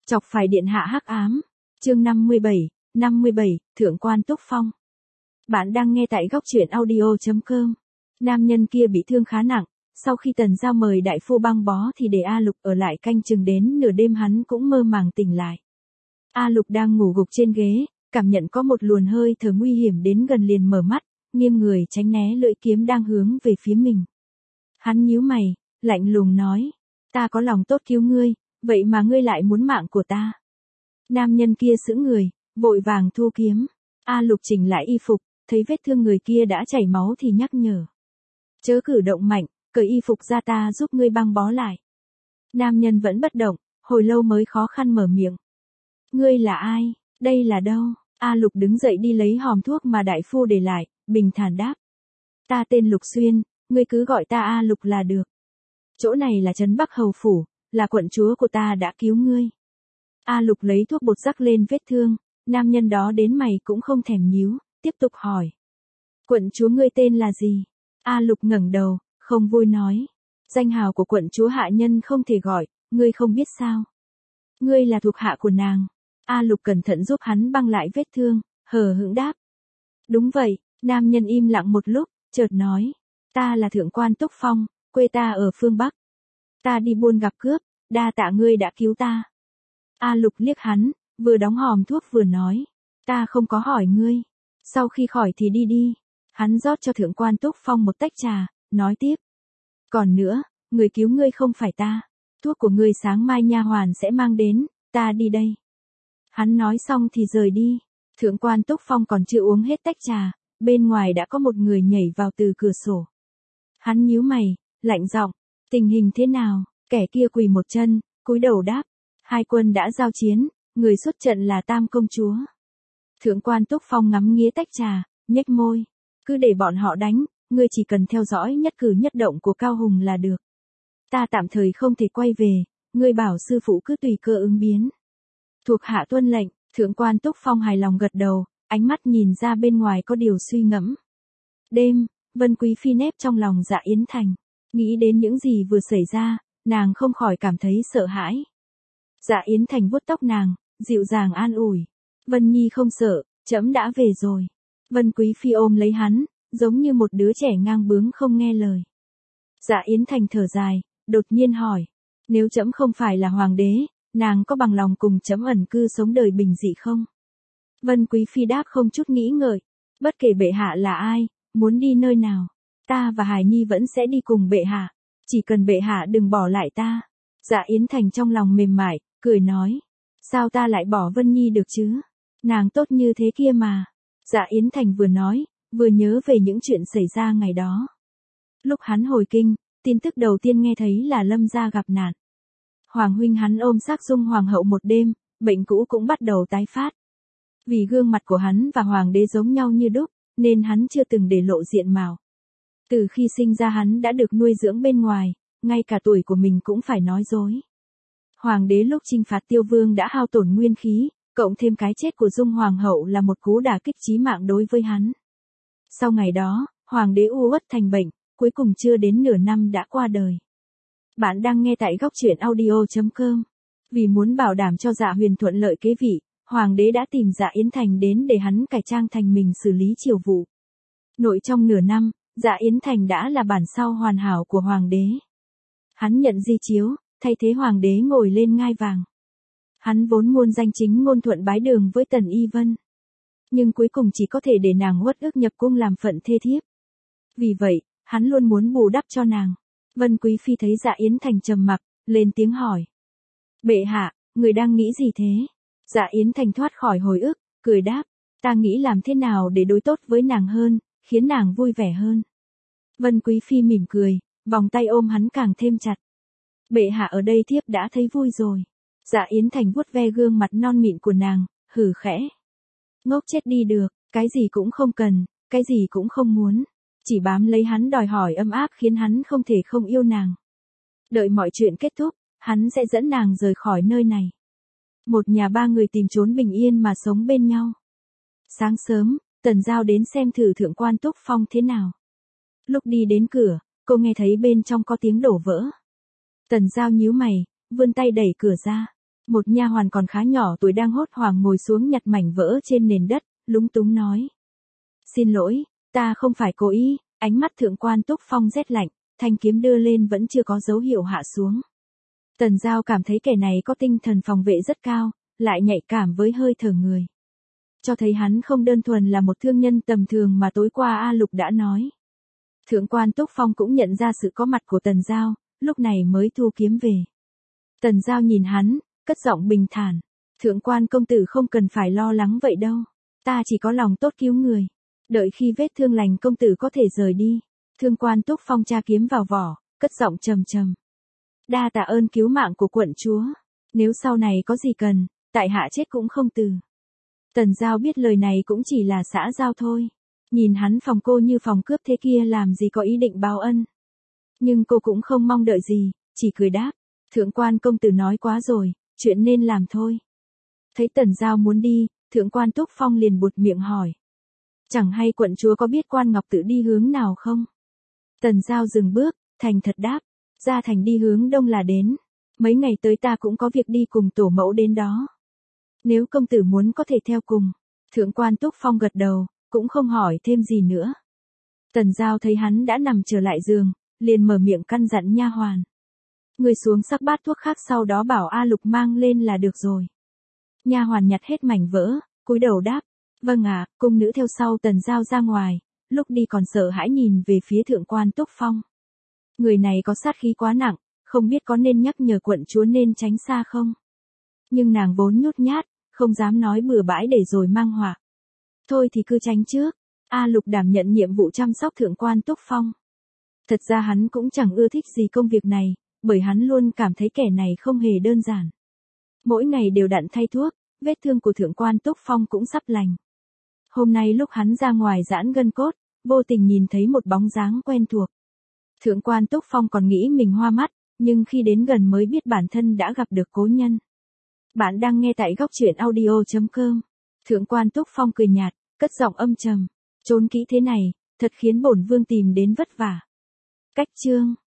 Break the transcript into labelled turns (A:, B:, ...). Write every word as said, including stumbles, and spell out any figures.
A: Chọc phải điện hạ hắc ám. Chương năm mươi bảy, năm mươi bảy, Thượng quan Túc Phong. Bạn đang nghe tại góc truyện audio chấm com. Nam nhân kia bị thương khá nặng, sau khi Tần Giao mời đại phu băng bó thì để A Lục ở lại canh chừng đến nửa đêm hắn cũng mơ màng tỉnh lại. A Lục đang ngủ gục trên ghế, cảm nhận có một luồn hơi thở nguy hiểm đến gần liền mở mắt, nghiêng người tránh né lưỡi kiếm đang hướng về phía mình. Hắn nhíu mày, lạnh lùng nói, ta có lòng tốt cứu ngươi, vậy mà ngươi lại muốn mạng của ta. Nam nhân kia sững người, vội vàng thu kiếm. A Lục chỉnh lại y phục, thấy vết thương người kia đã chảy máu thì nhắc nhở. Chớ cử động mạnh, cởi y phục ra ta giúp ngươi băng bó lại. Nam nhân vẫn bất động, hồi lâu mới khó khăn mở miệng. Ngươi là ai, đây là đâu? A Lục đứng dậy đi lấy hòm thuốc mà đại phu để lại, bình thản đáp. Ta tên Lục Xuyên, ngươi cứ gọi ta A Lục là được. Chỗ này là trấn Bắc Hầu Phủ, là quận chúa của ta đã cứu ngươi. A Lục lấy thuốc bột rắc lên vết thương, nam nhân đó đến mày cũng không thèm nhíu, tiếp tục hỏi. Quận chúa ngươi tên là gì? A Lục ngẩng đầu, không vui nói. Danh hào của quận chúa hạ nhân không thể gọi, ngươi không biết sao. Ngươi là thuộc hạ của nàng. A Lục cẩn thận giúp hắn băng lại vết thương, hờ hững đáp. Đúng vậy, nam nhân im lặng một lúc, chợt nói. Ta là Thượng quan Túc Phong, quê ta ở phương Bắc. Ta đi buôn gặp cướp, đa tạ ngươi đã cứu ta. A Lục liếc hắn, vừa đóng hòm thuốc vừa nói. Ta không có hỏi ngươi. Sau khi khỏi thì đi đi. Hắn rót cho Thượng quan Túc Phong một tách trà, nói tiếp. Còn nữa, người cứu ngươi không phải ta. Thuốc của ngươi sáng mai nha hoàn sẽ mang đến, ta đi đây. Hắn nói xong thì rời đi. Thượng quan Túc Phong còn chưa uống hết tách trà, bên ngoài đã có một người nhảy vào từ cửa sổ. Hắn nhíu mày, lạnh giọng, tình hình thế nào? Kẻ kia quỳ một chân, cúi đầu đáp. Hai quân đã giao chiến, người xuất trận là Tam công chúa. Thượng quan Túc Phong ngắm nghía tách trà, nhếch môi. Cứ để bọn họ đánh, ngươi chỉ cần theo dõi nhất cử nhất động của Cao Hùng là được. Ta tạm thời không thể quay về, ngươi bảo sư phụ cứ tùy cơ ứng biến. Thuộc hạ tuân lệnh, Thượng quan Túc Phong hài lòng gật đầu, ánh mắt nhìn ra bên ngoài có điều suy ngẫm. Đêm, Vân Quý Phi nép trong lòng Dạ Yến Thành, nghĩ đến những gì vừa xảy ra, nàng không khỏi cảm thấy sợ hãi. Dạ Yến Thành vuốt tóc nàng, dịu dàng an ủi. Vân Nhi không sợ, trẫm đã về rồi. Vân Quý Phi ôm lấy hắn, giống như một đứa trẻ ngang bướng không nghe lời. Dạ Yến Thành thở dài, đột nhiên hỏi. Nếu trẫm không phải là hoàng đế, nàng có bằng lòng cùng trẫm ẩn cư sống đời bình dị không? Vân Quý Phi đáp không chút nghĩ ngợi. Bất kể bệ hạ là ai, muốn đi nơi nào, ta và Hải Nhi vẫn sẽ đi cùng bệ hạ. Chỉ cần bệ hạ đừng bỏ lại ta. Dạ Yến Thành trong lòng mềm mại, cười nói. Sao ta lại bỏ Vân Nhi được chứ? Nàng tốt như thế kia mà. Dạ Yến Thành vừa nói, vừa nhớ về những chuyện xảy ra ngày đó. Lúc hắn hồi kinh, tin tức đầu tiên nghe thấy là Lâm gia gặp nạn. Hoàng huynh hắn ôm xác Dung hoàng hậu một đêm, bệnh cũ cũng bắt đầu tái phát. Vì gương mặt của hắn và hoàng đế giống nhau như đúc, nên hắn chưa từng để lộ diện mạo. Từ khi sinh ra hắn đã được nuôi dưỡng bên ngoài, ngay cả tuổi của mình cũng phải nói dối. Hoàng đế lúc chinh phạt Tiêu Vương đã hao tổn nguyên khí, cộng thêm cái chết của Dung hoàng hậu là một cú đả kích chí mạng đối với hắn. Sau ngày đó, hoàng đế u uất thành bệnh, cuối cùng chưa đến nửa năm đã qua đời. Bạn đang nghe tại góc truyện audio chấm com. Vì muốn bảo đảm cho Dạ Huyền thuận lợi kế vị, hoàng đế đã tìm Dạ Yến Thành đến để hắn cải trang thành mình xử lý triều vụ. Nội trong nửa năm, Dạ Yến Thành đã là bản sao hoàn hảo của hoàng đế. Hắn nhận di chiếu, thay thế hoàng đế ngồi lên ngai vàng. Hắn vốn muôn danh chính ngôn thuận bái đường với Tần Y Vân. Nhưng cuối cùng chỉ có thể để nàng uất ức nhập cung làm phận thê thiếp. Vì vậy, hắn luôn muốn bù đắp cho nàng. Vân Quý Phi thấy Dạ Yến Thành trầm mặc, lên tiếng hỏi. Bệ hạ, người đang nghĩ gì thế? Dạ Yến Thành thoát khỏi hồi ức, cười đáp. Ta nghĩ làm thế nào để đối tốt với nàng hơn, khiến nàng vui vẻ hơn. Vân Quý Phi mỉm cười, vòng tay ôm hắn càng thêm chặt. Bệ hạ ở đây thiếp đã thấy vui rồi. Dạ Yến Thành vuốt ve gương mặt non mịn của nàng, hừ khẽ. Ngốc chết đi được, cái gì cũng không cần, cái gì cũng không muốn. Chỉ bám lấy hắn đòi hỏi ấm áp khiến hắn không thể không yêu nàng. Đợi mọi chuyện kết thúc, hắn sẽ dẫn nàng rời khỏi nơi này. Một nhà ba người tìm trốn bình yên mà sống bên nhau. Sáng sớm, Tần Giao đến xem thử Thượng quan Túc Phong thế nào. Lúc đi đến cửa, cô nghe thấy bên trong có tiếng đổ vỡ. Tần Giao nhíu mày, vươn tay đẩy cửa ra. Một nha hoàn còn khá nhỏ tuổi đang hốt hoảng ngồi xuống nhặt mảnh vỡ trên nền đất, lúng túng nói. Xin lỗi, ta không phải cố ý, ánh mắt thượng quan Túc Phong rét lạnh, thanh kiếm đưa lên vẫn chưa có dấu hiệu hạ xuống. Tần Giao cảm thấy kẻ này có tinh thần phòng vệ rất cao, lại nhạy cảm với hơi thở người. Cho thấy hắn không đơn thuần là một thương nhân tầm thường mà tối qua A Lục đã nói. Thượng quan Túc Phong cũng nhận ra sự có mặt của Tần Giao, lúc này mới thu kiếm về. Tần Giao nhìn hắn, cất giọng bình thản. Thượng quan công tử không cần phải lo lắng vậy đâu. Ta chỉ có lòng tốt cứu người. Đợi khi vết thương lành công tử có thể rời đi. Thượng quan Túc Phong tra kiếm vào vỏ, cất giọng trầm trầm. Đa tạ ơn cứu mạng của quận chúa. Nếu sau này có gì cần, tại hạ chết cũng không từ. Tần Giao biết lời này cũng chỉ là xã giao thôi. Nhìn hắn phòng cô như phòng cướp thế kia làm gì có ý định báo ân. Nhưng cô cũng không mong đợi gì, chỉ cười đáp. Thượng quan công tử nói quá rồi, chuyện nên làm thôi. Thấy Tần Giao muốn đi, thượng quan Túc Phong liền buột miệng hỏi. Chẳng hay quận chúa có biết quan Ngọc Tự đi hướng nào không? Tần Giao dừng bước, thành thật đáp. Ra thành đi hướng đông là đến. Mấy ngày tới ta cũng có việc đi cùng tổ mẫu đến đó. Nếu công tử muốn có thể theo cùng. Thượng quan Túc Phong gật đầu, cũng không hỏi thêm gì nữa. Tần Giao thấy hắn đã nằm trở lại giường, liền mở miệng căn dặn nha hoàn. Người xuống sắc bát thuốc khác sau đó bảo A Lục mang lên là được rồi. Nha hoàn nhặt hết mảnh vỡ, cúi đầu đáp. Vâng ạ, cung nữ theo sau Tần Giao ra ngoài, lúc đi còn sợ hãi nhìn về phía thượng quan Túc Phong. Người này có sát khí quá nặng, không biết có nên nhắc nhở quận chúa nên tránh xa không? Nhưng nàng vốn nhút nhát, không dám nói bừa bãi để rồi mang họa. Thôi thì cứ tránh trước. A Lục đảm nhận nhiệm vụ chăm sóc thượng quan Túc Phong. Thật ra hắn cũng chẳng ưa thích gì công việc này, bởi hắn luôn cảm thấy kẻ này không hề đơn giản. Mỗi ngày đều đặn thay thuốc, vết thương của thượng quan Túc Phong cũng sắp lành. Hôm nay lúc hắn ra ngoài giãn gân cốt, vô tình nhìn thấy một bóng dáng quen thuộc. Thượng quan Túc Phong còn nghĩ mình hoa mắt, nhưng khi đến gần mới biết bản thân đã gặp được cố nhân. Bạn đang nghe tại góc truyện audio chấm com. Thượng quan Túc Phong cười nhạt, cất giọng âm trầm. Trốn kỹ thế này, thật khiến bổn vương tìm đến vất vả. Cách chương